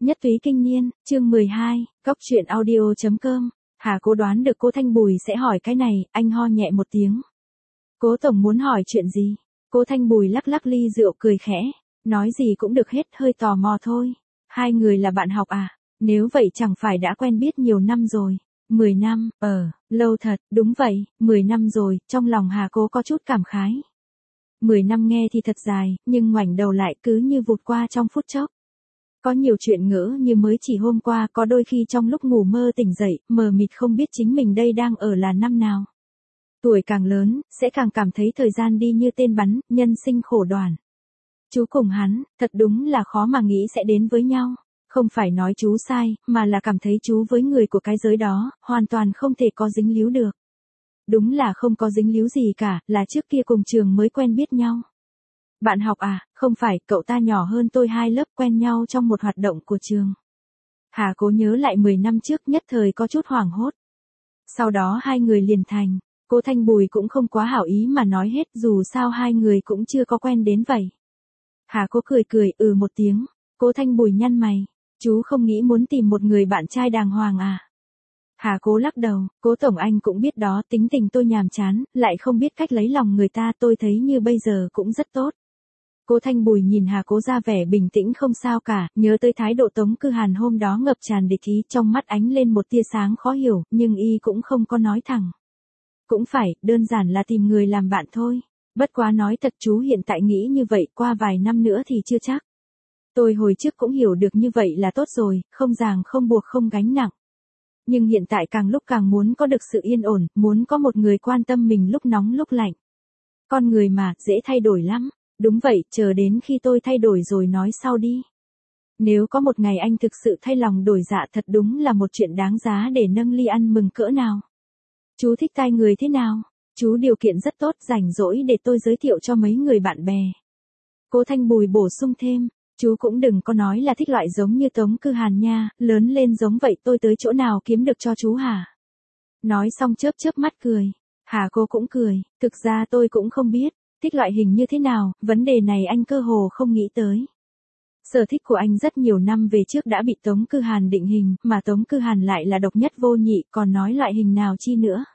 Nhất túy kinh niên, chương 12, Cóc truyện audio.com. Hà Cố đoán được cô Thanh Bùi sẽ hỏi cái này, anh ho nhẹ một tiếng. Cố tổng muốn hỏi chuyện gì? Cô Thanh Bùi lắc lắc ly rượu cười khẽ, nói gì cũng được hết, hơi tò mò thôi. Hai người là bạn học à? Nếu vậy chẳng phải đã quen biết nhiều năm rồi. 10 năm, lâu thật, đúng vậy, 10 năm rồi, trong lòng Hà Cố có chút cảm khái. 10 năm nghe thì thật dài, nhưng ngoảnh đầu lại cứ như vụt qua trong phút chốc. Có nhiều chuyện ngỡ như mới chỉ hôm qua, có đôi khi trong lúc ngủ mơ tỉnh dậy, mờ mịt không biết chính mình đây đang ở là năm nào. Tuổi càng lớn, sẽ càng cảm thấy thời gian đi như tên bắn, nhân sinh khổ đoản. Chú cùng hắn, thật đúng là khó mà nghĩ sẽ đến với nhau. Không phải nói chú sai, mà là cảm thấy chú với người của cái giới đó, hoàn toàn không thể có dính líu được. Đúng là không có dính líu gì cả, là trước kia cùng trường mới quen biết nhau. Bạn học à? Không phải, cậu ta nhỏ hơn tôi 2 lớp, quen nhau trong một hoạt động của trường. Hà Cố nhớ lại 10 năm trước, nhất thời có chút hoảng hốt. Sau đó hai người liền thành. Cô Thanh Bùi cũng không quá hảo ý mà nói hết, dù sao hai người cũng chưa có quen đến vậy. Hà Cố cười cười, một tiếng. Cô Thanh Bùi nhăn mày. Chú không nghĩ muốn tìm một người bạn trai đàng hoàng à? Hà Cố lắc đầu, Cố tổng anh cũng biết đó, tính tình tôi nhàm chán, lại không biết cách lấy lòng người ta, tôi thấy như bây giờ cũng rất tốt. Cô Thanh Bùi nhìn Hà Cố ra vẻ bình tĩnh không sao cả, nhớ tới thái độ Tống Cư Hàn hôm đó ngập tràn địch ý, trong mắt ánh lên một tia sáng khó hiểu, nhưng y cũng không có nói thẳng. Cũng phải, đơn giản là tìm người làm bạn thôi. Bất quá nói thật, chú hiện tại nghĩ như vậy, qua vài năm nữa thì chưa chắc. Tôi hồi trước cũng hiểu được như vậy là tốt rồi, không ràng không buộc không gánh nặng. Nhưng hiện tại càng lúc càng muốn có được sự yên ổn, muốn có một người quan tâm mình lúc nóng lúc lạnh. Con người mà, dễ thay đổi lắm. Đúng vậy, chờ đến khi tôi thay đổi rồi nói sau đi. Nếu có một ngày anh thực sự thay lòng đổi dạ, thật đúng là một chuyện đáng giá để nâng ly ăn mừng cỡ nào. Chú thích tai người thế nào? Chú điều kiện rất tốt, rảnh rỗi để tôi giới thiệu cho mấy người bạn bè. Cô Thanh Bùi bổ sung thêm, chú cũng đừng có nói là thích loại giống như Tống Cư Hàn nha, lớn lên giống vậy tôi tới chỗ nào kiếm được cho chú hả? Nói xong chớp chớp mắt cười. Hà Cô cũng cười, thực ra tôi cũng không biết. Thích loại hình như thế nào, vấn đề này anh cơ hồ không nghĩ tới. Sở thích của anh rất nhiều năm về trước đã bị Tống Cư Hàn định hình, mà Tống Cư Hàn lại là độc nhất vô nhị, còn nói loại hình nào chi nữa.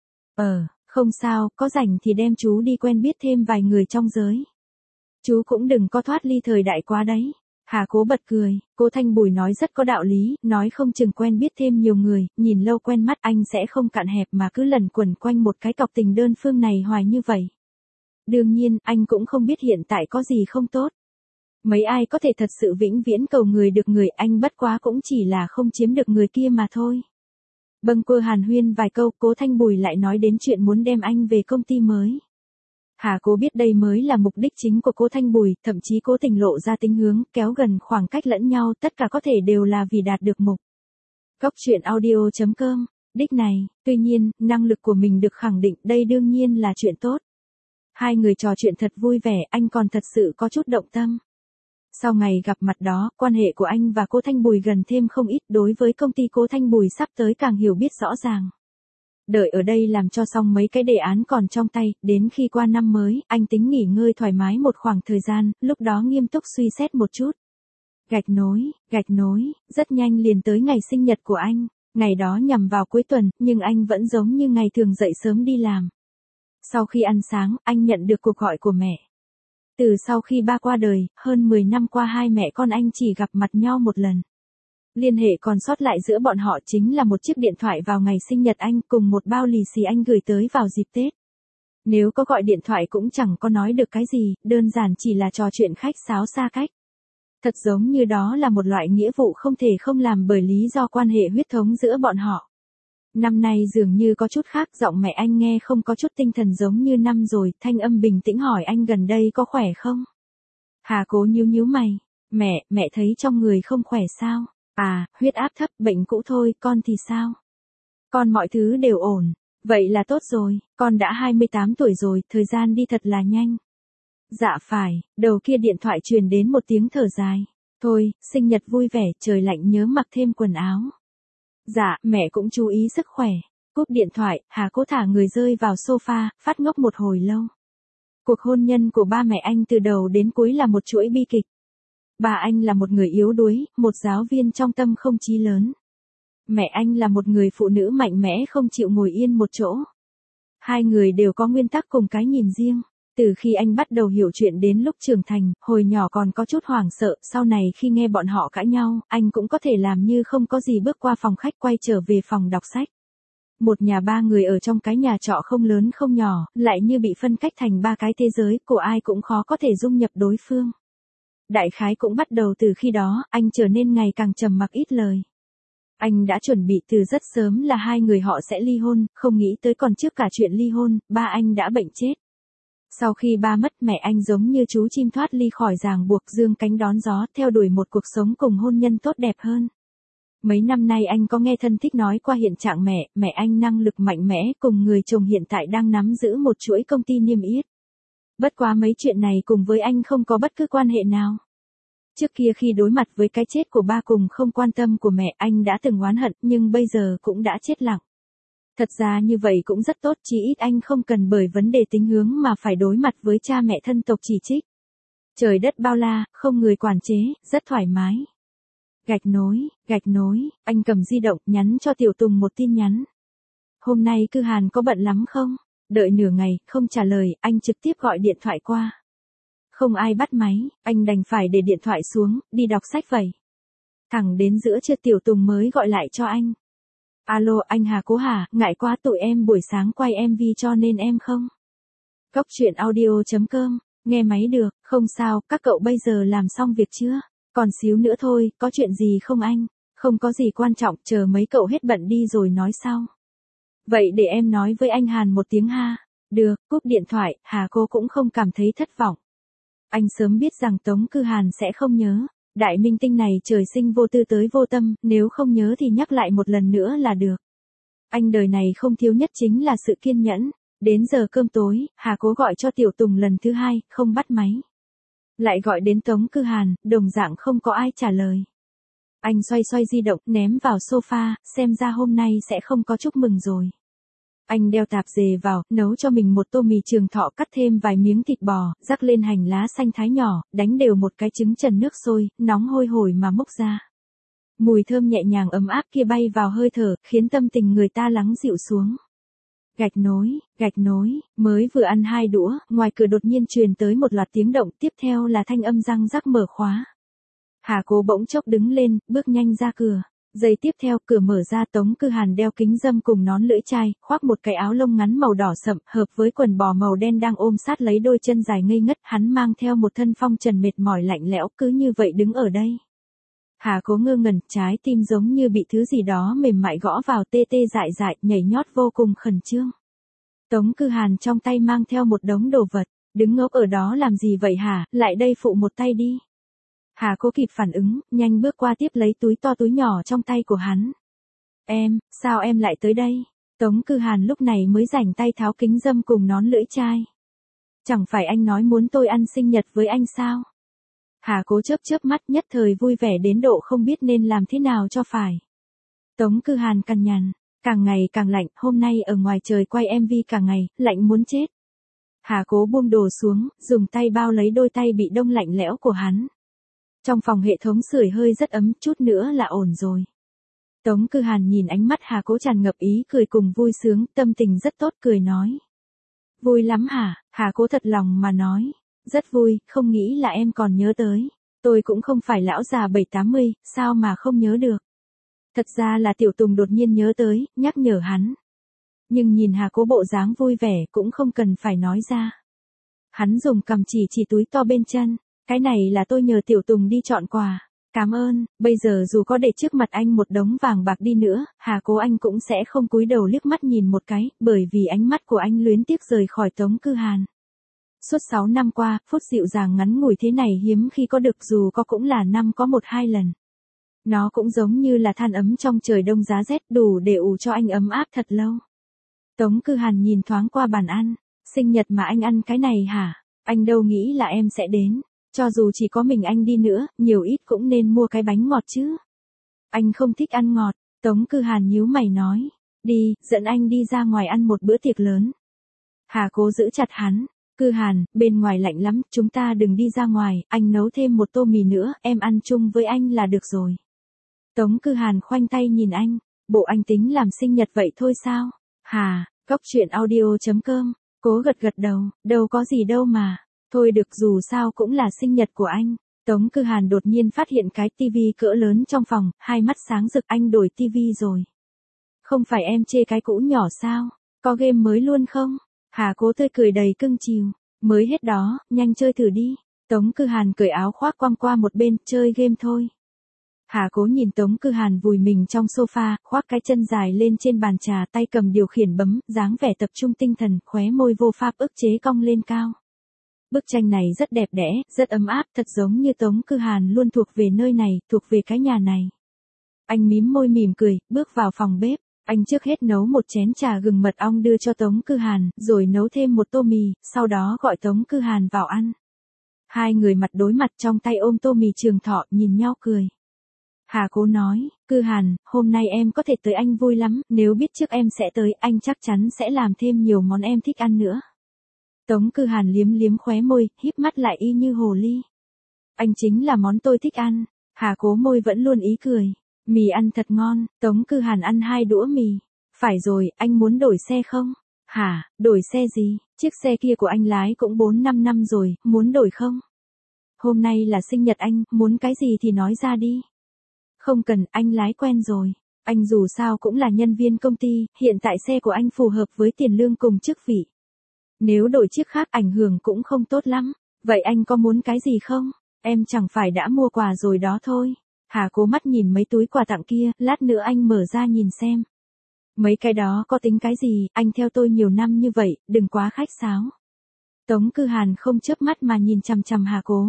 Không sao, có rảnh thì đem chú đi quen biết thêm vài người trong giới. Chú cũng đừng có thoát ly thời đại quá đấy. Hà Cố bật cười, cô Thanh Bùi nói rất có đạo lý, nói không chừng quen biết thêm nhiều người, nhìn lâu quen mắt anh sẽ không cạn hẹp mà cứ lẩn quẩn quanh một cái cọc tình đơn phương này hoài như vậy. Đương nhiên, anh cũng không biết hiện tại có gì không tốt. Mấy ai có thể thật sự vĩnh viễn cầu người được người, anh bất quá cũng chỉ là không chiếm được người kia mà thôi. Bâng quơ hàn huyên vài câu, Cố Thanh Bùi lại nói đến chuyện muốn đem anh về công ty mới. Hà Cố biết đây mới là mục đích chính của Cố Thanh Bùi, thậm chí cố tình lộ ra tính hướng, kéo gần khoảng cách lẫn nhau, tất cả có thể đều là vì đạt được mục. Cóc truyện audio.com, đích này, tuy nhiên, năng lực của mình được khẳng định, đây đương nhiên là chuyện tốt. Hai người trò chuyện thật vui vẻ, anh còn thật sự có chút động tâm. Sau ngày gặp mặt đó, quan hệ của anh và cô Thanh Bùi gần thêm không ít, đối với công ty cô Thanh Bùi sắp tới càng hiểu biết rõ ràng. Đợi ở đây làm cho xong mấy cái đề án còn trong tay, đến khi qua năm mới, anh tính nghỉ ngơi thoải mái một khoảng thời gian, lúc đó nghiêm túc suy xét một chút. Gạch nối, rất nhanh liền tới ngày sinh nhật của anh, ngày đó nhằm vào cuối tuần, nhưng anh vẫn giống như ngày thường dậy sớm đi làm. Sau khi ăn sáng, anh nhận được cuộc gọi của mẹ. Từ sau khi ba qua đời, hơn 10 năm qua hai mẹ con anh chỉ gặp mặt nhau một lần. Liên hệ còn sót lại giữa bọn họ chính là một chiếc điện thoại vào ngày sinh nhật anh cùng một bao lì xì anh gửi tới vào dịp Tết. Nếu có gọi điện thoại cũng chẳng có nói được cái gì, đơn giản chỉ là trò chuyện khách sáo xa cách. Thật giống như đó là một loại nghĩa vụ không thể không làm bởi lý do quan hệ huyết thống giữa bọn họ. Năm nay dường như có chút khác, giọng mẹ anh nghe không có chút tinh thần giống như năm rồi, thanh âm bình tĩnh hỏi anh gần đây có khỏe không? Hà Cố nhíu mày, mẹ thấy trong người không khỏe sao? À, huyết áp thấp, bệnh cũ thôi, con thì sao? Con mọi thứ đều ổn, vậy là tốt rồi, con đã 28 tuổi rồi, thời gian đi thật là nhanh. Dạ phải, đầu kia điện thoại truyền đến một tiếng thở dài. Thôi, sinh nhật vui vẻ, trời lạnh nhớ mặc thêm quần áo. Dạ, mẹ cũng chú ý sức khỏe. Cúp điện thoại, Hà Cố thả người rơi vào sofa, phát ngốc một hồi lâu. Cuộc hôn nhân của ba mẹ anh từ đầu đến cuối là một chuỗi bi kịch. Ba anh là một người yếu đuối, một giáo viên trong tâm không chí lớn. Mẹ anh là một người phụ nữ mạnh mẽ không chịu ngồi yên một chỗ. Hai người đều có nguyên tắc cùng cái nhìn riêng. Từ khi anh bắt đầu hiểu chuyện đến lúc trưởng thành, hồi nhỏ còn có chút hoảng sợ, sau này khi nghe bọn họ cãi nhau, anh cũng có thể làm như không có gì bước qua phòng khách quay trở về phòng đọc sách. Một nhà ba người ở trong cái nhà trọ không lớn không nhỏ, lại như bị phân cách thành ba cái thế giới, của ai cũng khó có thể dung nhập đối phương. Đại khái cũng bắt đầu từ khi đó, anh trở nên ngày càng trầm mặc ít lời. Anh đã chuẩn bị từ rất sớm là hai người họ sẽ ly hôn, không nghĩ tới còn trước cả chuyện ly hôn, ba anh đã bệnh chết. Sau khi ba mất, mẹ anh giống như chú chim thoát ly khỏi ràng buộc, dương cánh đón gió, theo đuổi một cuộc sống cùng hôn nhân tốt đẹp hơn. Mấy năm nay anh có nghe thân thích nói qua hiện trạng mẹ anh năng lực mạnh mẽ, cùng người chồng hiện tại đang nắm giữ một chuỗi công ty niêm yết. Bất quá mấy chuyện này cùng với anh không có bất cứ quan hệ nào. Trước kia khi đối mặt với cái chết của ba cùng không quan tâm của mẹ, anh đã từng oán hận, nhưng bây giờ cũng đã chết lặng. Thật ra như vậy cũng rất tốt, chí ít anh không cần bởi vấn đề tính hướng mà phải đối mặt với cha mẹ thân tộc chỉ trích. Trời đất bao la, không người quản chế, rất thoải mái. Gạch nối, anh cầm di động, nhắn cho Tiểu Tùng một tin nhắn. Hôm nay Cư Hàn có bận lắm không? Đợi nửa ngày, không trả lời, anh trực tiếp gọi điện thoại qua. Không ai bắt máy, anh đành phải để điện thoại xuống, đi đọc sách vậy. Thẳng đến giữa trưa Tiểu Tùng mới gọi lại cho anh. Alo, anh Hà Cố hả, ngại quá tụi em buổi sáng quay MV cho nên em không. Cóc truyện audio.com, nghe máy được, không sao, các cậu bây giờ làm xong việc chưa? Còn xíu nữa thôi, có chuyện gì không anh? Không có gì quan trọng, chờ mấy cậu hết bận đi rồi nói sau. Vậy để em nói với anh Hàn một tiếng ha. Được, cúp điện thoại, Hà Cô cũng không cảm thấy thất vọng. Anh sớm biết rằng Tống Cư Hàn sẽ không nhớ. Đại minh tinh này trời sinh vô tư tới vô tâm, nếu không nhớ thì nhắc lại một lần nữa là được. Anh đời này không thiếu nhất chính là sự kiên nhẫn. Đến giờ cơm tối, Hà Cố gọi cho Tiểu Tùng lần thứ hai, không bắt máy. Lại gọi đến Tống Cư Hàn, đồng dạng không có ai trả lời. Anh xoay di động, ném vào sofa, xem ra hôm nay sẽ không có chúc mừng rồi. Anh đeo tạp dề vào, nấu cho mình một tô mì Trường Thọ, cắt thêm vài miếng thịt bò, rắc lên hành lá xanh thái nhỏ, đánh đều một cái trứng trần nước sôi, nóng hôi hổi mà múc ra. Mùi thơm nhẹ nhàng ấm áp kia bay vào hơi thở, khiến tâm tình người ta lắng dịu xuống. Gạch nối, mới vừa ăn 2 đũa, ngoài cửa đột nhiên truyền tới một loạt tiếng động, tiếp theo là thanh âm răng rắc mở khóa. Hà Cố bỗng chốc đứng lên, bước nhanh ra cửa. Giây tiếp theo, cửa mở ra, Tống Cư Hàn đeo kính râm cùng nón lưỡi chai, khoác một cái áo lông ngắn màu đỏ sậm, hợp với quần bò màu đen đang ôm sát lấy đôi chân dài ngây ngất, hắn mang theo một thân phong trần mệt mỏi lạnh lẽo, cứ như vậy đứng ở đây. Hà Cố ngơ ngẩn, trái tim giống như bị thứ gì đó mềm mại gõ vào, tê tê dại, nhảy nhót vô cùng khẩn trương. Tống Cư Hàn trong tay mang theo một đống đồ vật, đứng ngốc ở đó làm gì vậy hả, lại đây phụ một tay đi. Hà Cố kịp phản ứng, nhanh bước qua tiếp lấy túi to túi nhỏ trong tay của hắn. Sao em lại tới đây? Tống Cư Hàn lúc này mới rảnh tay tháo kính râm cùng nón lưỡi chai. Chẳng phải anh nói muốn tôi ăn sinh nhật với anh sao? Hà Cố chớp mắt, nhất thời vui vẻ đến độ không biết nên làm thế nào cho phải. Tống Cư Hàn cằn nhằn, càng ngày càng lạnh, hôm nay ở ngoài trời quay MV cả ngày, lạnh muốn chết. Hà Cố buông đồ xuống, dùng tay bao lấy đôi tay bị đông lạnh lẽo của hắn. Trong phòng hệ thống sưởi hơi rất ấm, chút nữa là ổn rồi. Tống Cư Hàn nhìn ánh mắt Hà Cố tràn ngập ý cười cùng vui sướng, tâm tình rất tốt, cười nói. Vui lắm hả? Hà Cố thật lòng mà nói. Rất vui, không nghĩ là em còn nhớ tới. Tôi cũng không phải lão già 7-80, sao mà không nhớ được. Thật ra là Tiểu Tùng đột nhiên nhớ tới, nhắc nhở hắn. Nhưng nhìn Hà Cố bộ dáng vui vẻ cũng không cần phải nói ra. Hắn dùng cằm chỉ túi to bên chân. Cái này là tôi nhờ Tiểu Tùng đi chọn quà. Cảm ơn, bây giờ dù có để trước mặt anh một đống vàng bạc đi nữa, Hà Cố anh cũng sẽ không cúi đầu liếc mắt nhìn một cái, bởi vì ánh mắt của anh luyến tiếc rời khỏi Tống Cư Hàn. Suốt 6 năm qua, phút dịu dàng ngắn ngủi thế này hiếm khi có được, dù có cũng là năm có 1-2 lần. Nó cũng giống như là than ấm trong trời đông giá rét, đủ để ủ cho anh ấm áp thật lâu. Tống Cư Hàn nhìn thoáng qua bàn ăn. Sinh nhật mà anh ăn cái này hả? Anh đâu nghĩ là em sẽ đến. Cho dù chỉ có mình anh đi nữa, nhiều ít cũng nên mua cái bánh ngọt chứ. Anh không thích ăn ngọt. Tống Cư Hàn nhíu mày nói. Đi, dẫn anh đi ra ngoài ăn một bữa tiệc lớn. Hà Cố giữ chặt hắn. Cư Hàn, bên ngoài lạnh lắm, chúng ta đừng đi ra ngoài, anh nấu thêm một tô mì nữa, em ăn chung với anh là được rồi. Tống Cư Hàn khoanh tay nhìn anh, bộ anh tính làm sinh nhật vậy thôi sao? Hà, Cóc truyện audio.com, cố gật gật đầu, đâu có gì đâu mà. Thôi được, dù sao cũng là sinh nhật của anh. Tống Cư Hàn đột nhiên phát hiện cái tivi cỡ lớn trong phòng, hai mắt sáng rực, anh đổi tivi rồi. Không phải em chê cái cũ nhỏ sao? Có game mới luôn không? Hà Cố tươi cười đầy cưng chiều. Mới hết đó, nhanh chơi thử đi. Tống Cư Hàn cởi áo khoác quăng qua một bên, chơi game thôi. Hà Cố nhìn Tống Cư Hàn vùi mình trong sofa, khoác cái chân dài lên trên bàn trà, tay cầm điều khiển bấm, dáng vẻ tập trung tinh thần, khóe môi vô pháp ức chế cong lên cao. Bức tranh này rất đẹp đẽ, rất ấm áp, thật giống như Tống Cư Hàn luôn thuộc về nơi này, thuộc về cái nhà này. Anh mím môi mỉm cười, bước vào phòng bếp. Anh trước hết nấu một chén trà gừng mật ong đưa cho Tống Cư Hàn, rồi nấu thêm một tô mì, sau đó gọi Tống Cư Hàn vào ăn. Hai người mặt đối mặt trong tay ôm tô mì Trường Thọ, nhìn nhau cười. Hà Cố nói, Cư Hàn, hôm nay em có thể tới anh vui lắm, nếu biết trước em sẽ tới, anh chắc chắn sẽ làm thêm nhiều món em thích ăn nữa. Tống Cư Hàn liếm liếm khóe môi, híp mắt lại y như hồ ly. Anh chính là món tôi thích ăn. Hà Cố môi vẫn luôn ý cười. Mì ăn thật ngon, Tống Cư Hàn ăn 2 đũa mì. Phải rồi, anh muốn đổi xe không? Hả, đổi xe gì? Chiếc xe kia của anh lái cũng 4-5 năm rồi, muốn đổi không? Hôm nay là sinh nhật anh, muốn cái gì thì nói ra đi. Không cần, anh lái quen rồi. Anh dù sao cũng là nhân viên công ty, hiện tại xe của anh phù hợp với tiền lương cùng chức vị. Nếu đổi chiếc khác ảnh hưởng cũng không tốt lắm. Vậy anh có muốn cái gì không? Em chẳng phải đã mua quà rồi đó thôi. Hà Cố mắt nhìn mấy túi quà tặng kia, lát nữa anh mở ra nhìn xem. Mấy cái đó có tính cái gì, anh theo tôi nhiều năm như vậy, đừng quá khách sáo. Tống Cư Hàn không chớp mắt mà nhìn chằm chằm Hà Cố.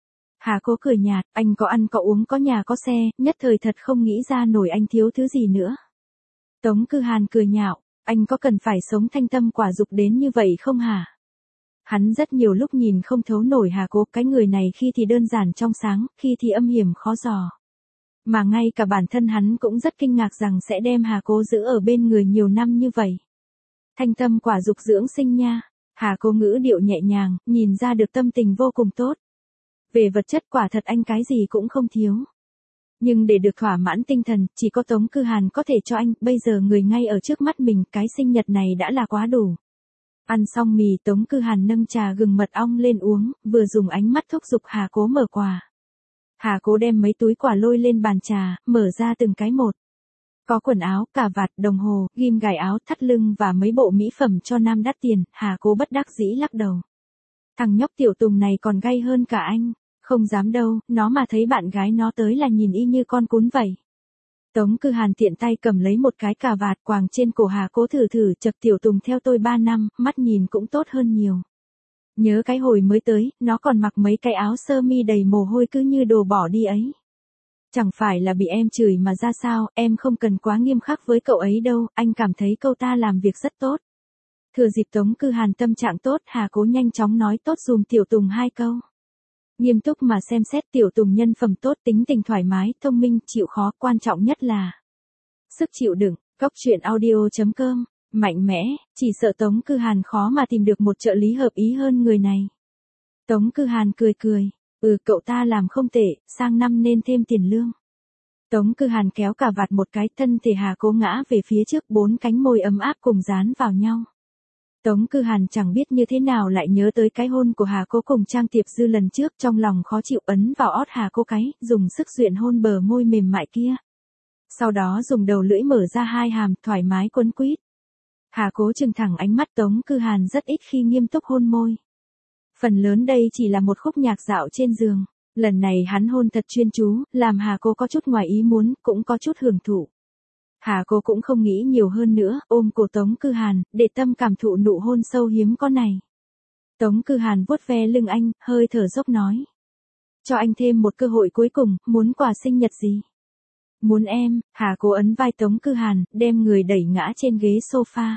Hà Cố cười nhạt, anh có ăn có uống có nhà có xe, nhất thời thật không nghĩ ra nổi anh thiếu thứ gì nữa. Tống Cư Hàn cười nhạo, anh có cần phải sống thanh tâm quả dục đến như vậy không hả? Hắn rất nhiều lúc nhìn không thấu nổi Hà Cố, cái người này khi thì đơn giản trong sáng, khi thì âm hiểm khó dò. Mà ngay cả bản thân hắn cũng rất kinh ngạc rằng sẽ đem Hà Cố giữ ở bên người nhiều năm như vậy. Thanh tâm quả dục dưỡng sinh nha. Hà Cố ngữ điệu nhẹ nhàng, nhìn ra được tâm tình vô cùng tốt. Về vật chất quả thật anh cái gì cũng không thiếu. Nhưng để được thỏa mãn tinh thần, chỉ có Tống Cư Hàn có thể cho anh, bây giờ người ngay ở trước mắt mình, cái sinh nhật này đã là quá đủ. Ăn xong mì, Tống Cư Hàn nâng trà gừng mật ong lên uống, vừa dùng ánh mắt thúc giục Hà Cố mở quà. Hà Cố đem mấy túi quà lôi lên bàn trà, mở ra từng cái một. Có quần áo, cà vạt, đồng hồ, ghim gài áo, thắt lưng và mấy bộ mỹ phẩm cho nam đắt tiền, Hà Cố bất đắc dĩ lắc đầu. Thằng nhóc Tiểu Tùng này còn gay hơn cả anh, không dám đâu, nó mà thấy bạn gái nó tới là nhìn y như con cún vậy. Tống Cư Hàn tiện tay cầm lấy một cái cà vạt quàng trên cổ Hà Cố thử thử, chật Tiểu Tùng theo tôi 3 năm, mắt nhìn cũng tốt hơn nhiều. Nhớ cái hồi mới tới, nó còn mặc mấy cái áo sơ mi đầy mồ hôi cứ như đồ bỏ đi ấy. Chẳng phải là bị em chửi mà ra sao, em không cần quá nghiêm khắc với cậu ấy đâu, anh cảm thấy cậu ta làm việc rất tốt. Thừa dịp Tống Cư Hàn tâm trạng tốt, Hà Cố nhanh chóng nói tốt dùm Tiểu Tùng 2 câu. Nghiêm túc mà xem xét, Tiểu Tùng nhân phẩm tốt, tính tình thoải mái, thông minh, chịu khó, quan trọng nhất là sức chịu đựng. Cóc truyện audio.com, mạnh mẽ, chỉ sợ Tống Cư Hàn khó mà tìm được một trợ lý hợp ý hơn người này. Tống Cư Hàn cười cười, cậu ta làm không tệ, sang năm nên thêm tiền lương. Tống Cư Hàn kéo cà vạt một cái, thân thể Hà Cố ngã về phía trước, 4 cánh môi ấm áp cùng dán vào nhau. Tống Cư Hàn chẳng biết như thế nào lại nhớ tới cái hôn của Hà Cố cùng Trang Tiệp Dư lần trước, trong lòng khó chịu ấn vào ót Hà Cố cái, dùng sức duyện hôn bờ môi mềm mại kia. Sau đó dùng đầu lưỡi mở ra 2 hàm, thoải mái quấn quýt. Hà Cố trừng thẳng ánh mắt, Tống Cư Hàn rất ít khi nghiêm túc hôn môi. Phần lớn đây chỉ là một khúc nhạc dạo trên giường. Lần này hắn hôn thật chuyên chú, làm Hà Cố có chút ngoài ý muốn, cũng có chút hưởng thụ. Hà Cố cũng không nghĩ nhiều hơn nữa, ôm cổ Tống Cư Hàn, để tâm cảm thụ nụ hôn sâu hiếm có này. Tống Cư Hàn vuốt ve lưng anh, hơi thở dốc nói. Cho anh thêm một cơ hội cuối cùng, muốn quà sinh nhật gì? Muốn em. Hà Cố ấn vai Tống Cư Hàn, đem người đẩy ngã trên ghế sofa.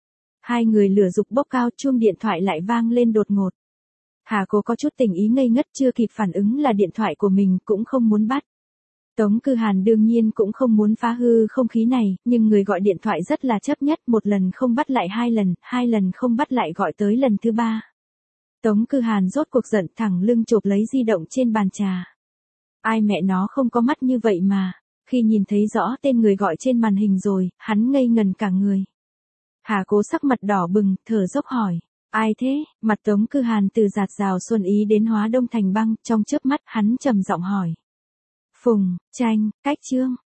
Hai người lửa dục bốc cao, chuông điện thoại lại vang lên đột ngột. Hà Cố có chút tình ý ngây ngất, chưa kịp phản ứng là điện thoại của mình, cũng không muốn bắt. Tống Cư Hàn đương nhiên cũng không muốn phá hư không khí này, nhưng người gọi điện thoại rất là chấp nhất, một lần không bắt lại 2 lần, 2 lần không bắt lại gọi tới lần thứ 3. Tống Cư Hàn rốt cuộc giận thẳng lưng chộp lấy di động trên bàn trà. Ai mẹ nó không có mắt như vậy mà. Khi nhìn thấy rõ tên người gọi trên màn hình rồi, hắn ngây ngần cả người. Hà Cố sắc mặt đỏ bừng, thở dốc hỏi. Ai thế? Mặt Tống Cư Hàn từ giạt rào xuân ý đến hóa đông thành băng, trong chớp mắt hắn trầm giọng hỏi. Phùng, Tranh, Cách Trương.